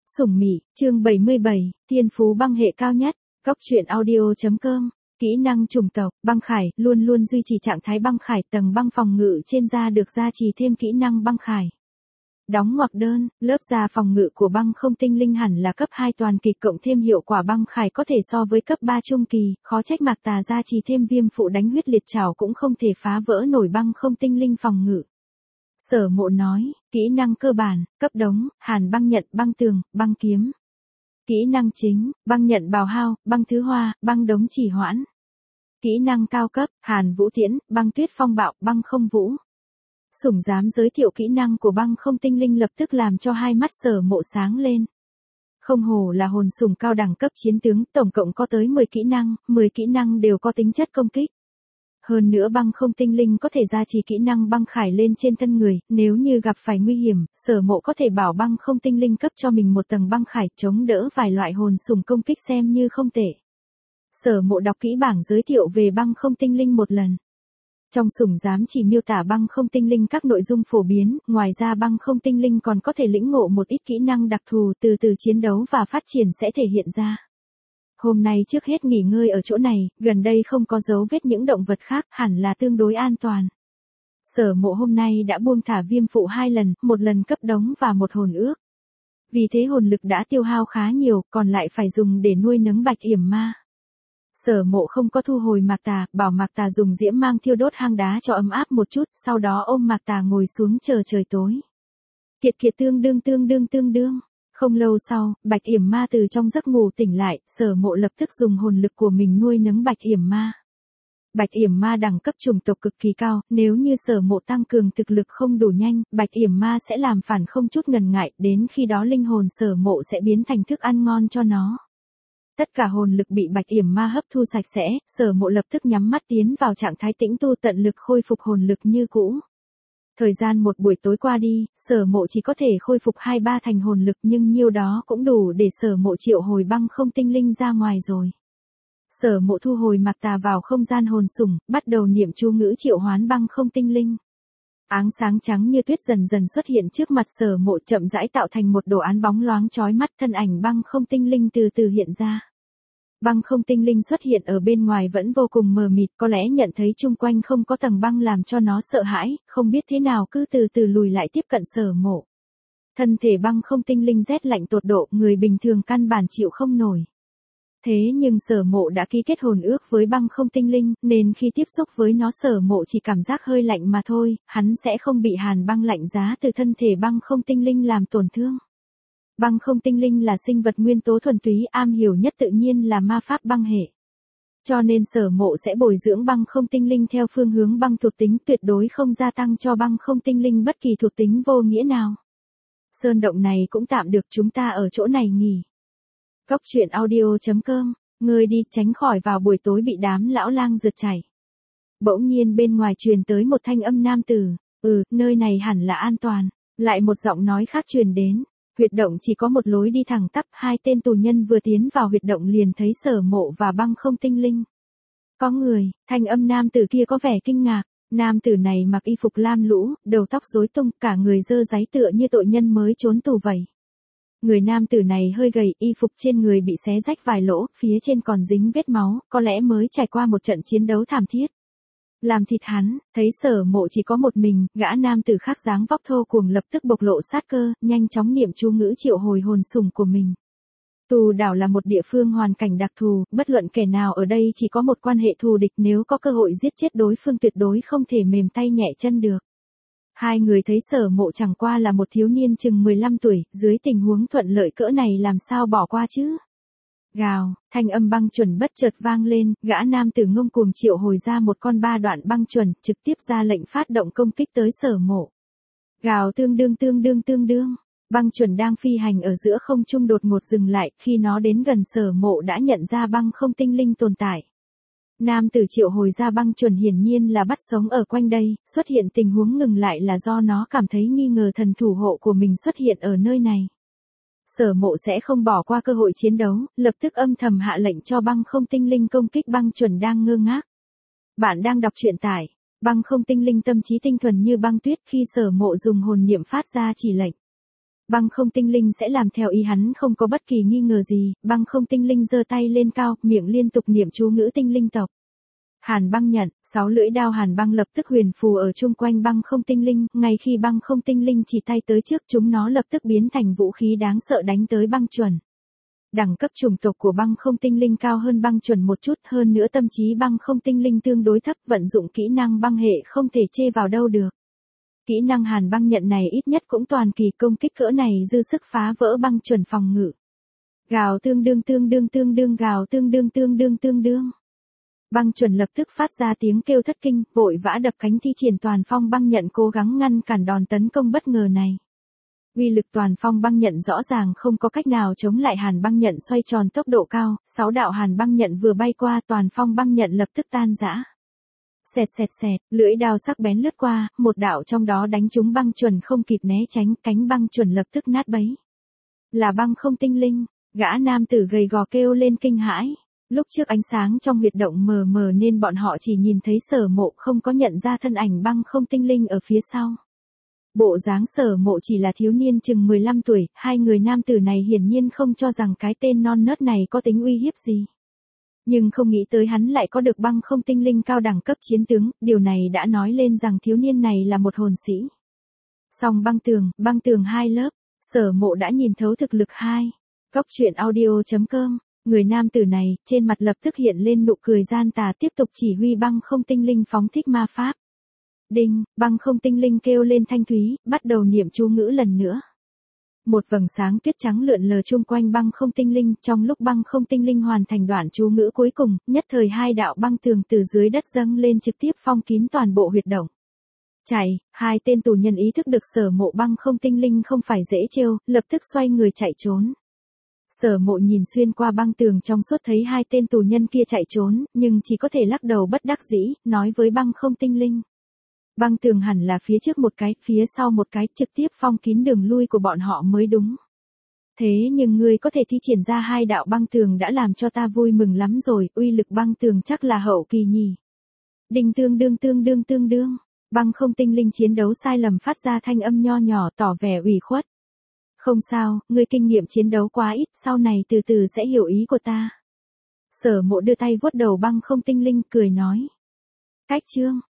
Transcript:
Sủng Mị, chương 77, thiên phú băng hệ cao nhất, Cóc truyện audio.com, kỹ năng chủng tộc, băng khải, luôn luôn duy trì trạng thái băng khải, tầng băng phòng ngự trên da được gia trì thêm kỹ năng băng khải. Đóng ngoặc đơn, lớp da phòng ngự của băng không tinh linh hẳn là cấp 2 toàn kỳ cộng thêm hiệu quả băng khải có thể so với cấp 3 trung kỳ, khó trách Mạc Tà gia trì thêm viêm phụ đánh huyết liệt trảo cũng không thể phá vỡ nổi băng không tinh linh phòng ngự. Sở Mộ nói, kỹ năng cơ bản, cấp đống, hàn băng nhận, băng tường, băng kiếm. Kỹ năng chính, băng nhận bào hao, băng thứ hoa, băng đống chỉ hoãn. Kỹ năng cao cấp, hàn vũ tiễn, băng tuyết phong bạo, băng không vũ. Sủng dám giới thiệu kỹ năng của băng không tinh linh lập tức làm cho hai mắt Sở Mộ sáng lên. Không hổ là hồn sủng cao đẳng cấp chiến tướng, tổng cộng có tới 10 kỹ năng đều có tính chất công kích. Hơn nữa băng không tinh linh có thể gia trì kỹ năng băng khải lên trên thân người, nếu như gặp phải nguy hiểm, Sở Mộ có thể bảo băng không tinh linh cấp cho mình một tầng băng khải chống đỡ vài loại hồn sủng công kích xem như không tệ. Sở Mộ đọc kỹ bảng giới thiệu về băng không tinh linh một lần. Trong sủng dám chỉ miêu tả băng không tinh linh các nội dung phổ biến, ngoài ra băng không tinh linh còn có thể lĩnh ngộ một ít kỹ năng đặc thù từ từ chiến đấu và phát triển sẽ thể hiện ra. Hôm nay trước hết nghỉ ngơi ở chỗ này, gần đây không có dấu vết những động vật khác, hẳn là tương đối an toàn. Sở Mộ hôm nay đã buông thả viêm phụ 2 lần, một lần cấp đống và một hồn ước. Vì thế hồn lực đã tiêu hao khá nhiều, còn lại phải dùng để nuôi nấng Bạch Yểm Ma. Sở Mộ không có thu hồi Mạc Tà, bảo Mạc Tà dùng diễm mang thiêu đốt hang đá cho ấm áp một chút, sau đó ôm Mạc Tà ngồi xuống chờ trời tối. Kiệt tương đương. Không lâu sau, Bạch Yểm Ma từ trong giấc ngủ tỉnh lại, Sở Mộ lập tức dùng hồn lực của mình nuôi nấng Bạch Yểm Ma. Bạch Yểm Ma đẳng cấp chủng tộc cực kỳ cao, nếu như Sở Mộ tăng cường thực lực không đủ nhanh, Bạch Yểm Ma sẽ làm phản không chút ngần ngại, đến khi đó linh hồn Sở Mộ sẽ biến thành thức ăn ngon cho nó. Tất cả hồn lực bị Bạch Yểm Ma hấp thu sạch sẽ, Sở Mộ lập tức nhắm mắt tiến vào trạng thái tĩnh tu tận lực khôi phục hồn lực như cũ. Thời gian một buổi tối qua đi, Sở Mộ chỉ có thể khôi phục 2-3 thành hồn lực nhưng nhiêu đó cũng đủ để Sở Mộ triệu hồi băng không tinh linh ra ngoài rồi. Sở Mộ thu hồi Mạc Tà vào không gian hồn sủng, bắt đầu niệm chú ngữ triệu hoán băng không tinh linh. Áng sáng trắng như tuyết dần dần xuất hiện trước mặt Sở Mộ chậm rãi tạo thành một đồ án bóng loáng chói mắt, thân ảnh băng không tinh linh từ từ hiện ra. Băng không tinh linh xuất hiện ở bên ngoài vẫn vô cùng mờ mịt, có lẽ nhận thấy chung quanh không có tầng băng làm cho nó sợ hãi, không biết thế nào cứ từ từ lùi lại tiếp cận Sở Mộ. Thân thể băng không tinh linh rét lạnh tột độ, người bình thường căn bản chịu không nổi. Thế nhưng Sở Mộ đã ký kết hồn ước với băng không tinh linh, nên khi tiếp xúc với nó Sở Mộ chỉ cảm giác hơi lạnh mà thôi, hắn sẽ không bị hàn băng lạnh giá từ thân thể băng không tinh linh làm tổn thương. Băng không tinh linh là sinh vật nguyên tố thuần túy, am hiểu nhất tự nhiên là ma pháp băng hệ. Cho nên Sở Mộ sẽ bồi dưỡng băng không tinh linh theo phương hướng băng thuộc tính, tuyệt đối không gia tăng cho băng không tinh linh bất kỳ thuộc tính vô nghĩa nào. Sơn động này cũng tạm được, chúng ta ở chỗ này nghỉ. Cóc truyện audio.com, ngươi đi, tránh khỏi vào buổi tối bị đám lão lang rượt chảy. Bỗng nhiên bên ngoài truyền tới một thanh âm nam tử, nơi này hẳn là an toàn. Lại một giọng nói khác truyền đến. Huyệt động chỉ có một lối đi thẳng tắp, 2 tên tù nhân vừa tiến vào huyệt động liền thấy Sở Mộ và băng không tinh linh. Có người, thanh âm nam tử kia có vẻ kinh ngạc, nam tử này mặc y phục lam lũ, đầu tóc rối tung, cả người dơ dáy tựa như tội nhân mới trốn tù vậy. Người nam tử này hơi gầy, y phục trên người bị xé rách vài lỗ, phía trên còn dính vết máu, có lẽ mới trải qua một trận chiến đấu thảm thiết. Làm thịt hắn, thấy Sở Mộ chỉ có một mình, gã nam tử khác dáng vóc thô cuồng lập tức bộc lộ sát cơ, nhanh chóng niệm chú ngữ triệu hồi hồn sủng của mình. Tù đảo là một địa phương hoàn cảnh đặc thù, bất luận kẻ nào ở đây chỉ có một quan hệ thù địch, nếu có cơ hội giết chết đối phương tuyệt đối không thể mềm tay nhẹ chân được. Hai người thấy Sở Mộ chẳng qua là một thiếu niên chừng 15 tuổi, dưới tình huống thuận lợi cỡ này làm sao bỏ qua chứ? Gào, thanh âm băng chuẩn bất chợt vang lên, gã nam tử ngông cuồng triệu hồi ra một con 3 đoạn băng chuẩn, trực tiếp ra lệnh phát động công kích tới Sở Mộ. Gào tương đương, băng chuẩn đang phi hành ở giữa không trung đột ngột dừng lại, khi nó đến gần Sở Mộ đã nhận ra băng không tinh linh tồn tại. Nam tử triệu hồi ra băng chuẩn hiển nhiên là bắt sống ở quanh đây, xuất hiện tình huống ngừng lại là do nó cảm thấy nghi ngờ thần thủ hộ của mình xuất hiện ở nơi này. Sở Mộ sẽ không bỏ qua cơ hội chiến đấu, lập tức âm thầm hạ lệnh cho băng không tinh linh công kích băng chuẩn đang ngơ ngác. Bạn đang đọc truyện tải, băng không tinh linh tâm trí tinh thuần như băng tuyết, khi Sở Mộ dùng hồn niệm phát ra chỉ lệnh. Băng không tinh linh sẽ làm theo ý hắn không có bất kỳ nghi ngờ gì, băng không tinh linh giơ tay lên cao, miệng liên tục niệm chú ngữ tinh linh tộc. Hàn băng nhận, 6 lưỡi đao hàn băng lập tức huyền phù ở chung quanh băng không tinh linh, ngay khi băng không tinh linh chỉ tay tới trước chúng nó lập tức biến thành vũ khí đáng sợ đánh tới băng chuẩn. Đẳng cấp chủng tộc của băng không tinh linh cao hơn băng chuẩn một chút, hơn nữa tâm trí băng không tinh linh tương đối thấp, vận dụng kỹ năng băng hệ không thể chê vào đâu được. Kỹ năng hàn băng nhận này ít nhất cũng toàn kỳ công kích cỡ này dư sức phá vỡ băng chuẩn phòng ngự. Gào tương đương gào tương đương. Băng chuẩn lập tức phát ra tiếng kêu thất kinh, vội vã đập cánh thi triển toàn phong băng nhận cố gắng ngăn cản đòn tấn công bất ngờ này. Uy lực toàn phong băng nhận rõ ràng không có cách nào chống lại hàn băng nhận xoay tròn tốc độ cao, 6 đạo hàn băng nhận vừa bay qua toàn phong băng nhận lập tức tan rã. Xẹt, lưỡi đao sắc bén lướt qua, một đạo trong đó đánh trúng băng chuẩn không kịp né tránh, cánh băng chuẩn lập tức nát bấy. Là băng không tinh linh, gã nam tử gầy gò kêu lên kinh hãi. Lúc trước ánh sáng trong huyệt động mờ mờ nên bọn họ chỉ nhìn thấy Sở Mộ, không có nhận ra thân ảnh băng không tinh linh ở phía sau. Bộ dáng Sở Mộ chỉ là thiếu niên chừng 15 tuổi, hai người nam tử này hiển nhiên không cho rằng cái tên non nớt này có tính uy hiếp gì. Nhưng không nghĩ tới hắn lại có được băng không tinh linh cao đẳng cấp chiến tướng, điều này đã nói lên rằng thiếu niên này là một hồn sĩ. Song băng tường 2 lớp, Sở Mộ đã nhìn thấu thực lực 2. Góc truyện audio.com. Người nam tử này, trên mặt lập tức hiện lên nụ cười gian tà tiếp tục chỉ huy băng không tinh linh phóng thích ma pháp. Đinh, băng không tinh linh kêu lên thanh thúy, bắt đầu niệm chú ngữ lần nữa. Một vầng sáng tuyết trắng lượn lờ chung quanh băng không tinh linh, trong lúc băng không tinh linh hoàn thành đoạn chú ngữ cuối cùng, nhất thời hai đạo băng tường từ dưới đất dâng lên trực tiếp phong kín toàn bộ huyệt động. Chạy, hai tên tù nhân ý thức được Sở Mộ băng không tinh linh không phải dễ trêu, lập tức xoay người chạy trốn. Sở Mộ nhìn xuyên qua băng tường trong suốt thấy hai tên tù nhân kia chạy trốn, nhưng chỉ có thể lắc đầu bất đắc dĩ, nói với băng không tinh linh. Băng tường hẳn là phía trước một cái, phía sau một cái, trực tiếp phong kín đường lui của bọn họ mới đúng. Thế nhưng ngươi có thể thi triển ra hai đạo băng tường đã làm cho ta vui mừng lắm rồi, uy lực băng tường chắc là hậu kỳ nhỉ. Đinh tương đương. Băng không tinh linh chiến đấu sai lầm phát ra thanh âm nho nhỏ tỏ vẻ ủy khuất. Không sao, ngươi kinh nghiệm chiến đấu quá ít, sau này từ từ sẽ hiểu ý của ta. Sở Mộ đưa tay vuốt đầu băng không tinh linh, cười nói. Cách chương.